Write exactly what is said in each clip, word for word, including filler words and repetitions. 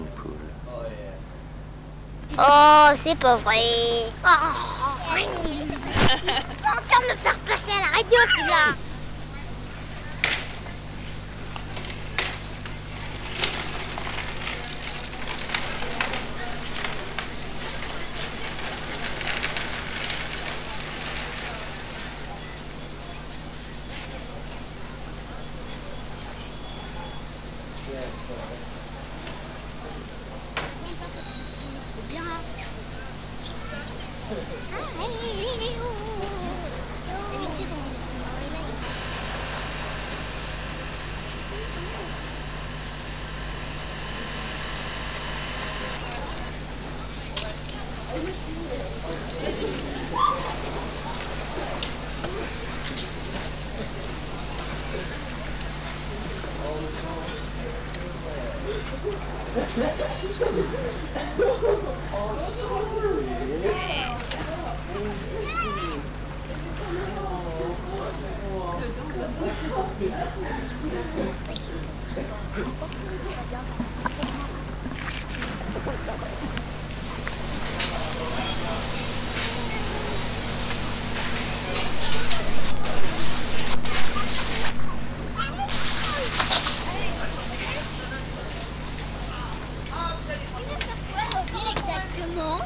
poule. Oh, c'est pas vrai. Oh, tu vas encore me faire passer à la radio, celui-là. Bien. Exactement.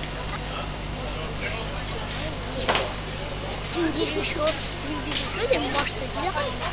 Tu me dis les choses, tu me dis les choses et moi je te dis le reste.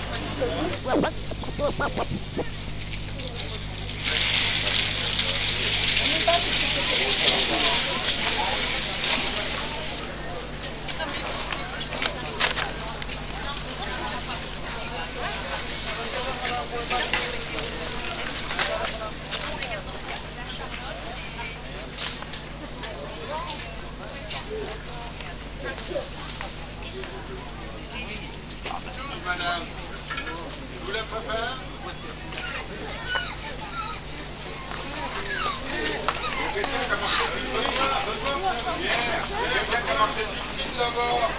Madame, vous la préférez? Quelqu'un qui a marqué du Quelqu'un qui a marqué du film là-bas.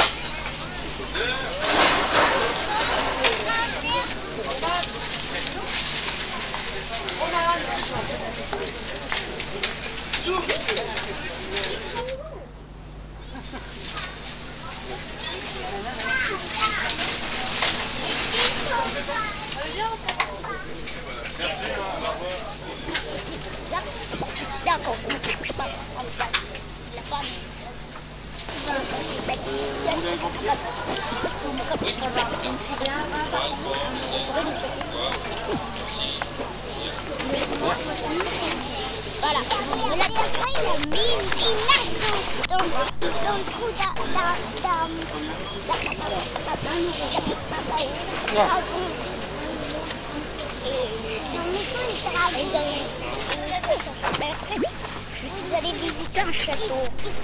D'accord. Voilà. Et après, il a mis une image dans, dans, dans le trou d'un... Je suis allée visiter un château.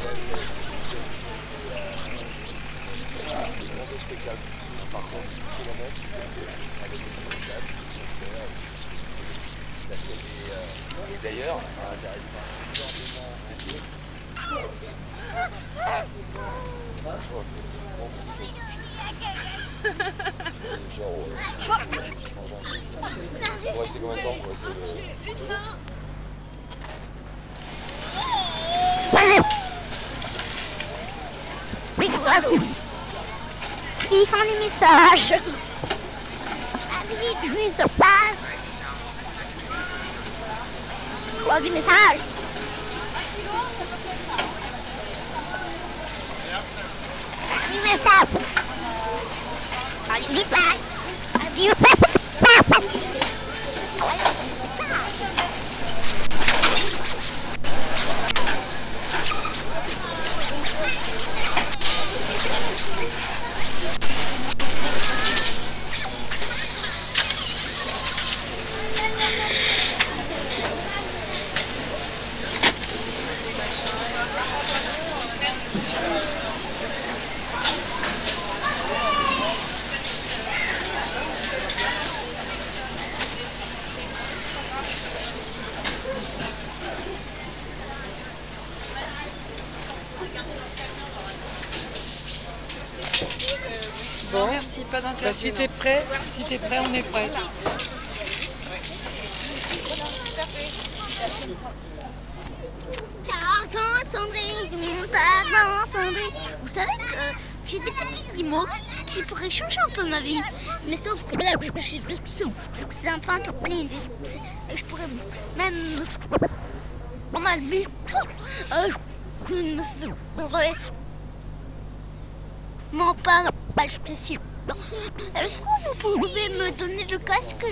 Par contre, dix kilomètres avec une spectacle, une concert, la télé. Euh, et d'ailleurs, ça intéresse énormément. Genre, on va essayer combien de temps pour essayer de... Ils font des messages. Ah oui, lui se passe. Quoi du message? Du message. Ah, du message. Ah, du message. Bon, merci, pas d'interview. Bah, si t'es prêt, si t'es prêt, on est prêt. Pardon Sandrine, pardon Sandrine. Vous savez que j'ai des petites immorales qui pourraient changer un peu ma vie. Mais sauf que là, je suis en train de parler. Je pourrais même mal vivre. Euh, je ne me ferais m'en pas mal spécial. Est-ce que vous pouvez me donner le casque?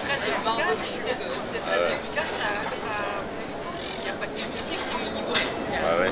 très efficace. C'est très efficace, ça, ça... il n'y a pas de musique qui est niveau. Ah ouais.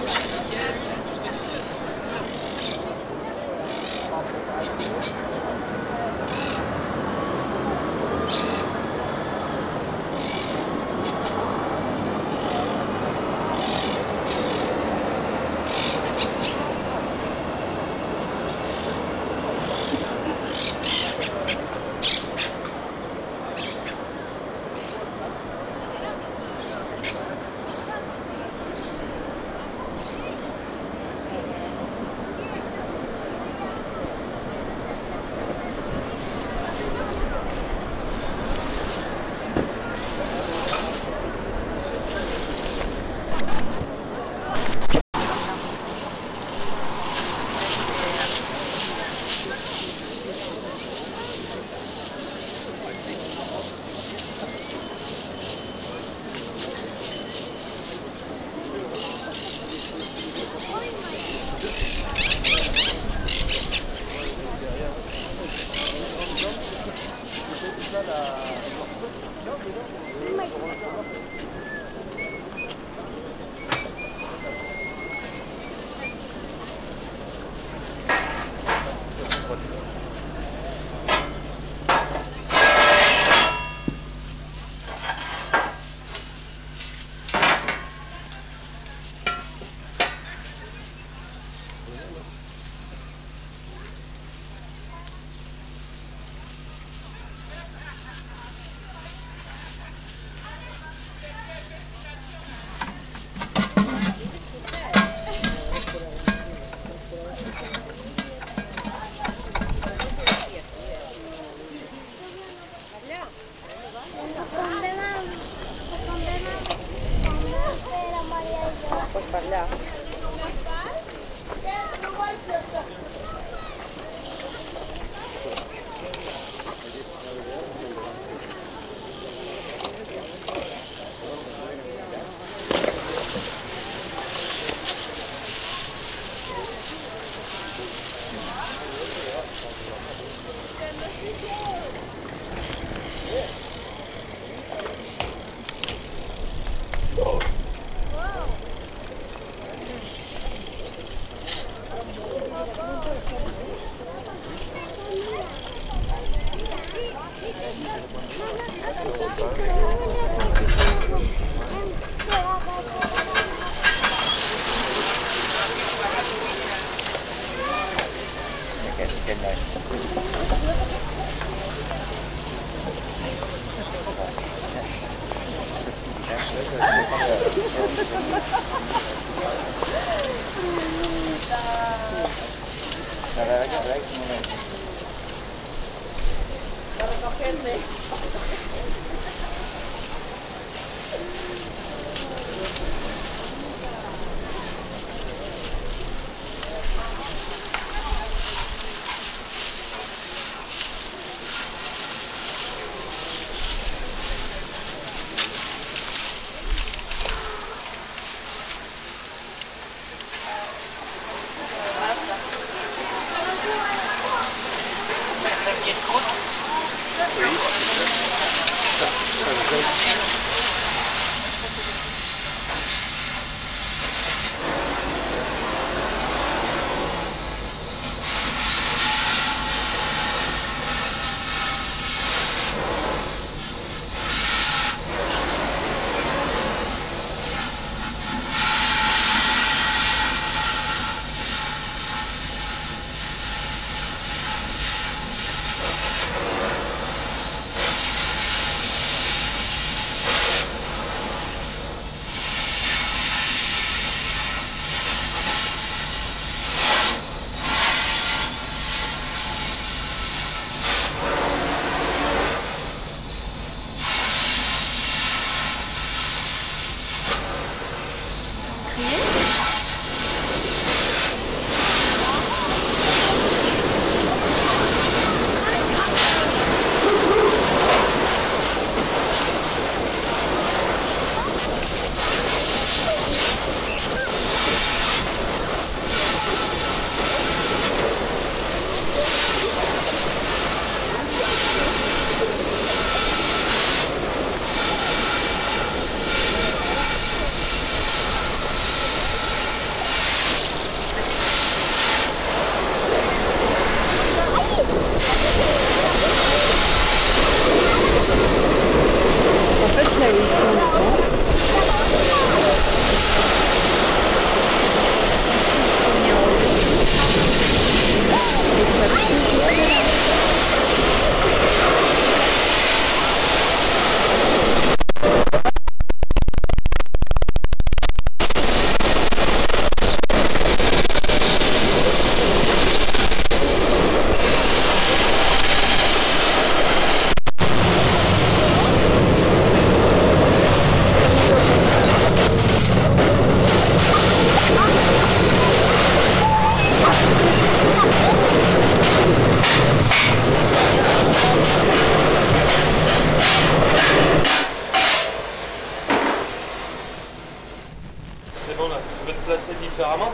différemment.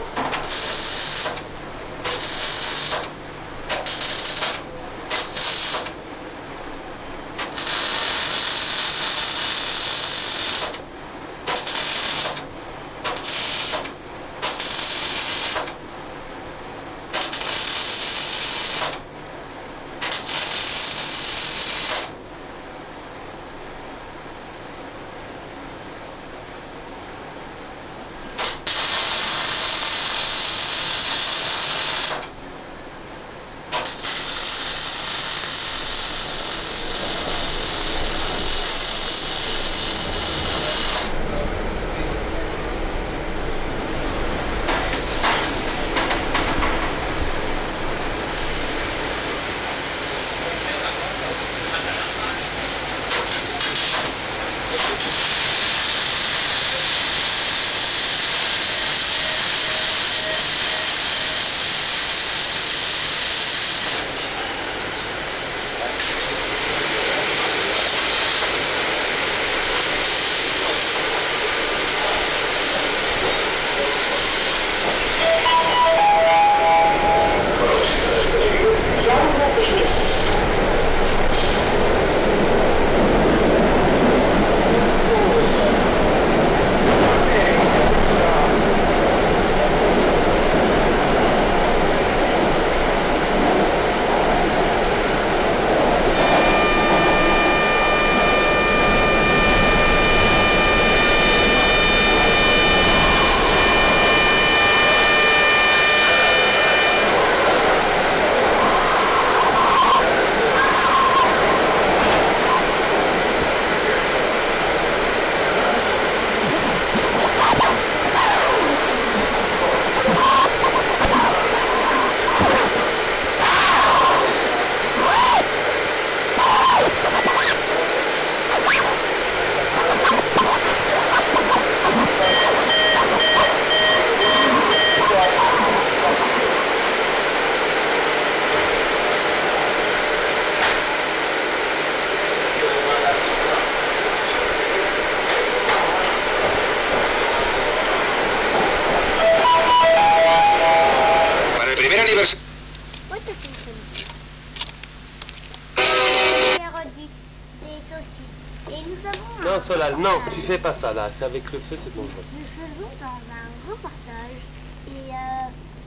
Non, Solal, non, tu fais pas ça là, c'est avec le feu, c'est dangereux. Nous faisons dans un reportage et euh...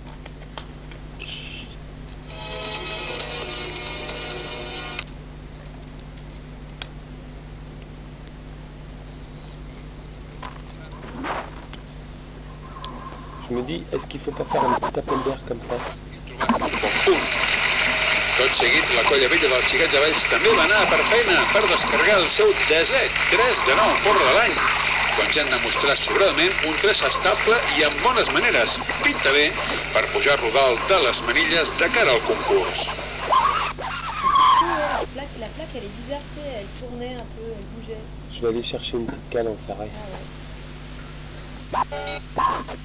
Je me dis, est-ce qu'il faut pas faire un petit appel d'air comme ça? Tot seguit, la colla vella dels Xicats de Valls també va anar per feina per descarregar el seu desè tres de nou forn de l'any, quan ja han demostrat sobradament un tres estable i amb bones maneres. Pinta bé per pujar-lo dalt de les manilles de cara al concurs. La plaque, la plaque, elle est bizarre, tu sais, elle tournait un peu, elle bougeait. Je vais aller chercher une petite cale en ferraille. Ah ouais.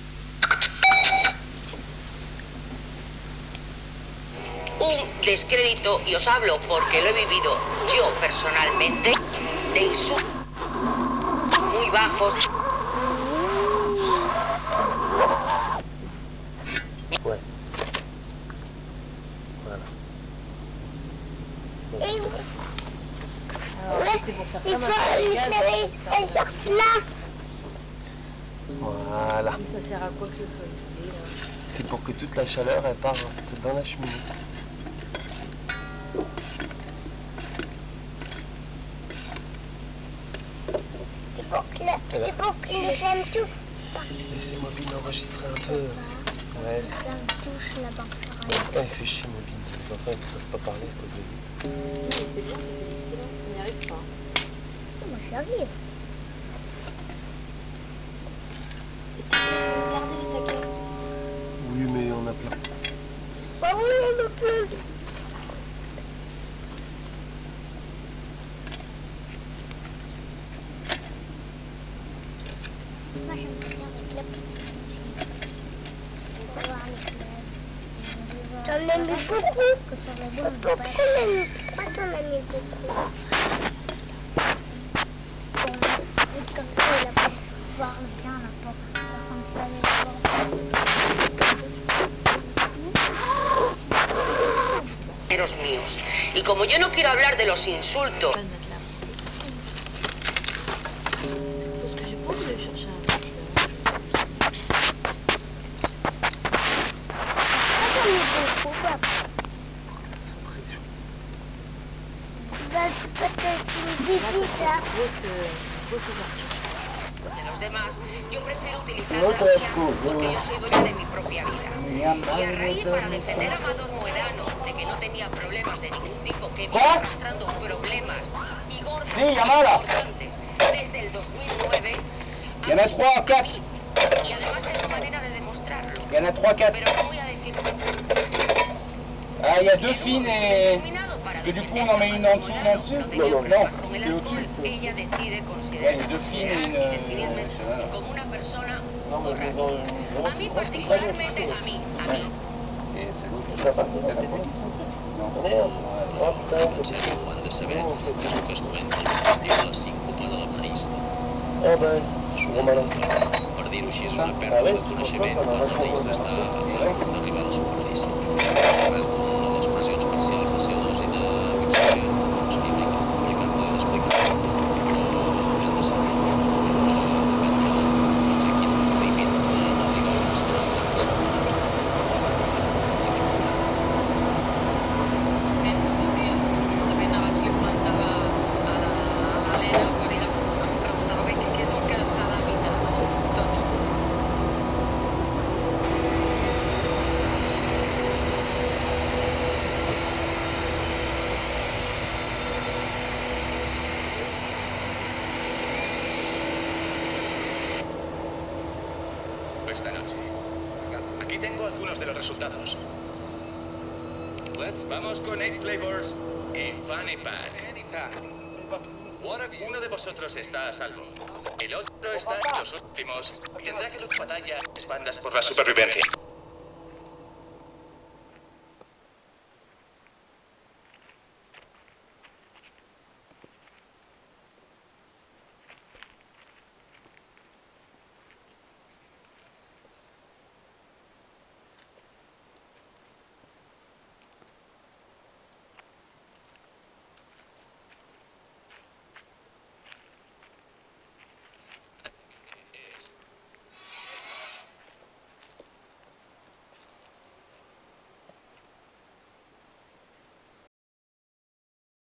Un descrédito, y os hablo porque lo he vivido yo personalmente, de insultos muy bajos. Ouais. Voilà. Ouais, Et c'est ouais, vrai. Alors, en fait, c'est pour faire il comme un faut gaz, éclairer, ça- elle sort là. Voilà. Mais ça sert à quoi que ce soit isolé, là. C'est pour que toute la chaleur elle parte dans la cheminée. C'est pour que le, c'est pour que le flamme touche. Laissez Mobine enregistrer un peu. Ouais. Le flamme touche là-bas. Ouais, il fait chier Mobine. Les enfants ils ne peuvent pas parler à cause de lui. Mais c'est bien, c'est du silence, on n'y arrive pas. Moi j'arrive. Et tu peux garder les taquets. Oui, mais on a plein. Bah oui, on a plein. Moi j'aime bien avec la on va voir les fleurs. T'en as mis beaucoup. Que sur la boule, on va pas. Pourquoi t'en as mis beaucoup? Comme ça, il a pas pouvoir le bien là-bas. Comme ça, il va pouvoir. compañeros míos. Y como yo no quiero hablar de los insultos... de los demás, yo prefiero utilizar la mía porque yo soy dueña de mi propia vida. Y a raíz para defender a Amador Moedano de que no tenía problemas de ningún tipo, que viene arrastrando problemas y gordos sí, importantes desde el dos mil nueve. Il y en a trois à quatre. Y además tengo manera de demostrarlo. Il y en a trois quatre. Pero no voy a decir. Ah, il y a deux fines et... et du coup on en met une en dessous, une en dessous. Non, non, non, c'est au-dessus. Ella decide Ouais, considerar les deux fines et une... definirme como una persona borracha. A mí particularmente, a mí, a mí. Juan de Sever, que és el que es comenta el diu la síncopa de l'humanista. Ah ben, je suis malin. Per dir-ho així, és una pèrdua de coneixement quan l'humanista està arribant a la superfície. Una de les pressions parcials de C O dos i d'oxigen és químic, complicat de d'explicar, però hem de saber. Fins aquí el límit d'arribar a l'estat de esta noche. Aquí tengo algunos de los resultados. Vamos con Eight Flavors y Fanny Pack. Uno de vosotros está a salvo. El otro está en los últimos y tendrá que luchar batallas bandas por la supervivencia.